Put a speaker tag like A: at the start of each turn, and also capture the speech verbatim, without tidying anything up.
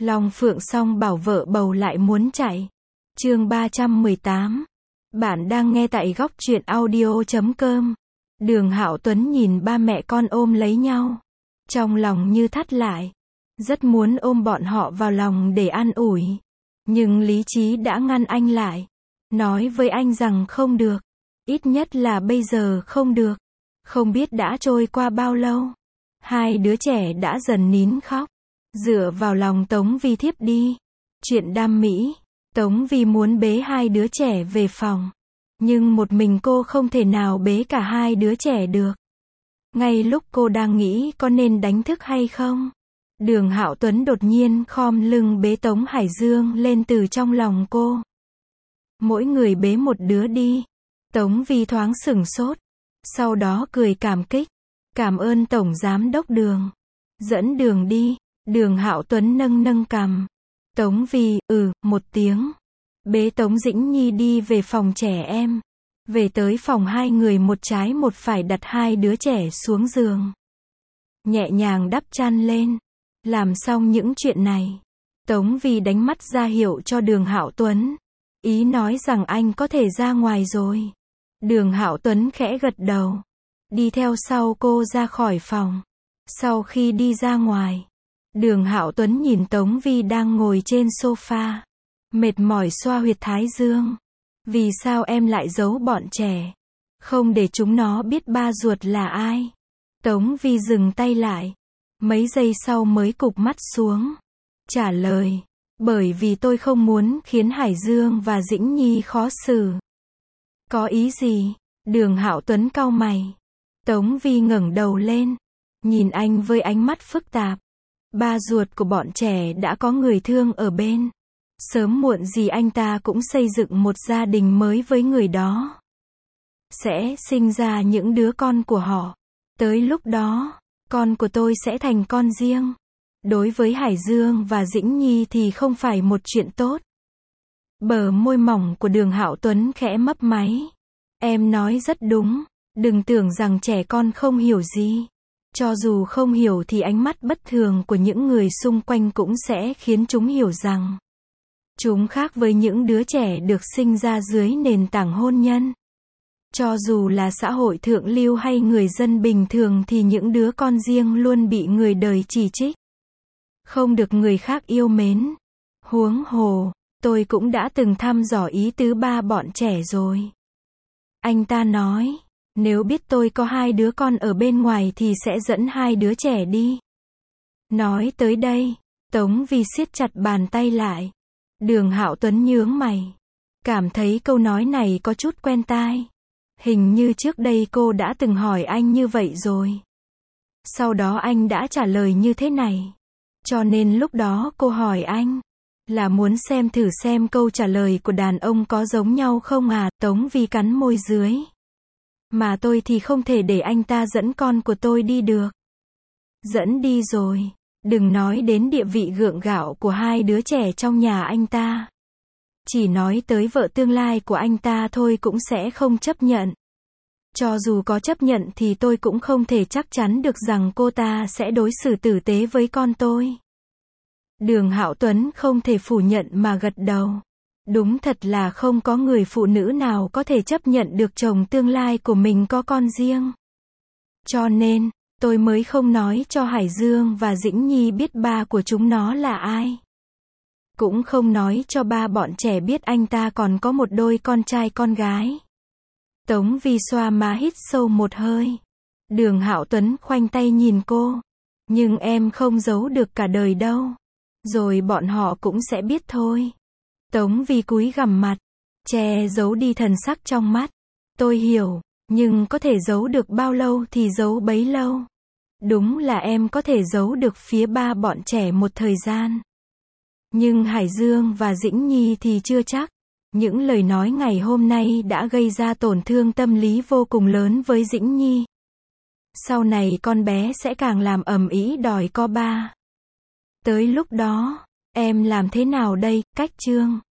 A: Long Phượng song bảo vợ bầu lại muốn chạy. Chương ba trăm mười tám. Bạn đang nghe tại góc truyện audio chấm com. Đường Hạo Tuấn nhìn ba mẹ con ôm lấy nhau, trong lòng như thắt lại, rất muốn ôm bọn họ vào lòng để an ủi, nhưng lý trí đã ngăn anh lại, nói với anh rằng không được, ít nhất là bây giờ không được. Không biết đã trôi qua bao lâu, hai đứa trẻ đã dần nín khóc, dựa vào lòng Tống Vi thiếp đi. Chuyện đam mỹ, Tống Vi muốn bế hai đứa trẻ về phòng, nhưng một mình cô không thể nào bế cả hai đứa trẻ được. Ngay lúc cô đang nghĩ có nên đánh thức hay không, Đường Hạo Tuấn đột nhiên khom lưng bế Tống Hải Dương lên từ trong lòng cô. Mỗi người bế một đứa đi. Tống Vi thoáng sửng sốt, sau đó cười cảm kích. Cảm ơn Tổng Giám đốc Đường. Dẫn đường đi. Đường Hạo Tuấn nâng nâng cằm. Tống Vi, ừ, một tiếng. Bế Tống Dĩnh Nhi đi về phòng trẻ em. Về tới phòng hai người một trái một phải đặt hai đứa trẻ xuống giường. Nhẹ nhàng đắp chăn lên. Làm xong những chuyện này, Tống Vi đánh mắt ra hiệu cho Đường Hạo Tuấn. Ý nói rằng anh có thể ra ngoài rồi. Đường Hạo Tuấn khẽ gật đầu, đi theo sau cô ra khỏi phòng. Sau khi đi ra ngoài, Đường Hạo Tuấn nhìn Tống Vi đang ngồi trên sofa, mệt mỏi xoa huyệt thái dương. Vì sao em lại giấu bọn trẻ? Không để chúng nó biết ba ruột là ai? Tống Vi dừng tay lại, mấy giây sau mới cụp mắt xuống, trả lời, bởi vì tôi không muốn khiến Hải Dương và Dĩnh Nhi khó xử. Có ý gì? Đường Hạo Tuấn cau mày. Tống Vi ngẩng đầu lên, nhìn anh với ánh mắt phức tạp. Ba ruột của bọn trẻ đã có người thương ở bên. Sớm muộn gì anh ta cũng xây dựng một gia đình mới với người đó. Sẽ sinh ra những đứa con của họ. Tới lúc đó, con của tôi sẽ thành con riêng. Đối với Hải Dương và Dĩnh Nhi thì không phải một chuyện tốt. Bờ môi mỏng của Đường Hạo Tuấn khẽ mấp máy. Em nói rất đúng, đừng tưởng rằng trẻ con không hiểu gì. Cho dù không hiểu thì ánh mắt bất thường của những người xung quanh cũng sẽ khiến chúng hiểu rằng chúng khác với những đứa trẻ được sinh ra dưới nền tảng hôn nhân. Cho dù là xã hội thượng lưu hay người dân bình thường thì những đứa con riêng luôn bị người đời chỉ trích, không được người khác yêu mến. Huống hồ, tôi cũng đã từng thăm dò ý tứ ba bọn trẻ rồi. Anh ta nói, nếu biết tôi có hai đứa con ở bên ngoài thì sẽ dẫn hai đứa trẻ đi. Nói tới đây, Tống Vi siết chặt bàn tay lại. Đường Hạo Tuấn nhướng mày, cảm thấy câu nói này có chút quen tai. Hình như trước đây cô đã từng hỏi anh như vậy rồi. Sau đó anh đã trả lời như thế này. Cho nên lúc đó cô hỏi anh, là muốn xem thử xem câu trả lời của đàn ông có giống nhau không à? Tống Vi cắn môi dưới. Mà tôi thì không thể để anh ta dẫn con của tôi đi được. Dẫn đi rồi, đừng nói đến địa vị gượng gạo của hai đứa trẻ trong nhà anh ta. Chỉ nói tới vợ tương lai của anh ta thôi cũng sẽ không chấp nhận. Cho dù có chấp nhận thì tôi cũng không thể chắc chắn được rằng cô ta sẽ đối xử tử tế với con tôi. Đường Hạo Tuấn không thể phủ nhận mà gật đầu. Đúng thật là không có người phụ nữ nào có thể chấp nhận được chồng tương lai của mình có con riêng. Cho nên, tôi mới không nói cho Hải Dương và Dĩnh Nhi biết ba của chúng nó là ai. Cũng không nói cho ba bọn trẻ biết anh ta còn có một đôi con trai con gái. Tống Vi xoa má hít sâu một hơi. Đường Hạo Tuấn khoanh tay nhìn cô. Nhưng em không giấu được cả đời đâu. Rồi bọn họ cũng sẽ biết thôi. Tống Vi cúi gằm mặt, che giấu đi thần sắc trong mắt. Tôi hiểu, nhưng có thể giấu được bao lâu thì giấu bấy lâu. Đúng là em có thể giấu được phía ba bọn trẻ một thời gian. Nhưng Hải Dương và Dĩnh Nhi thì chưa chắc. Những lời nói ngày hôm nay đã gây ra tổn thương tâm lý vô cùng lớn với Dĩnh Nhi. Sau này con bé sẽ càng làm ầm ĩ đòi có ba. Tới lúc đó, em làm thế nào đây? Cách chương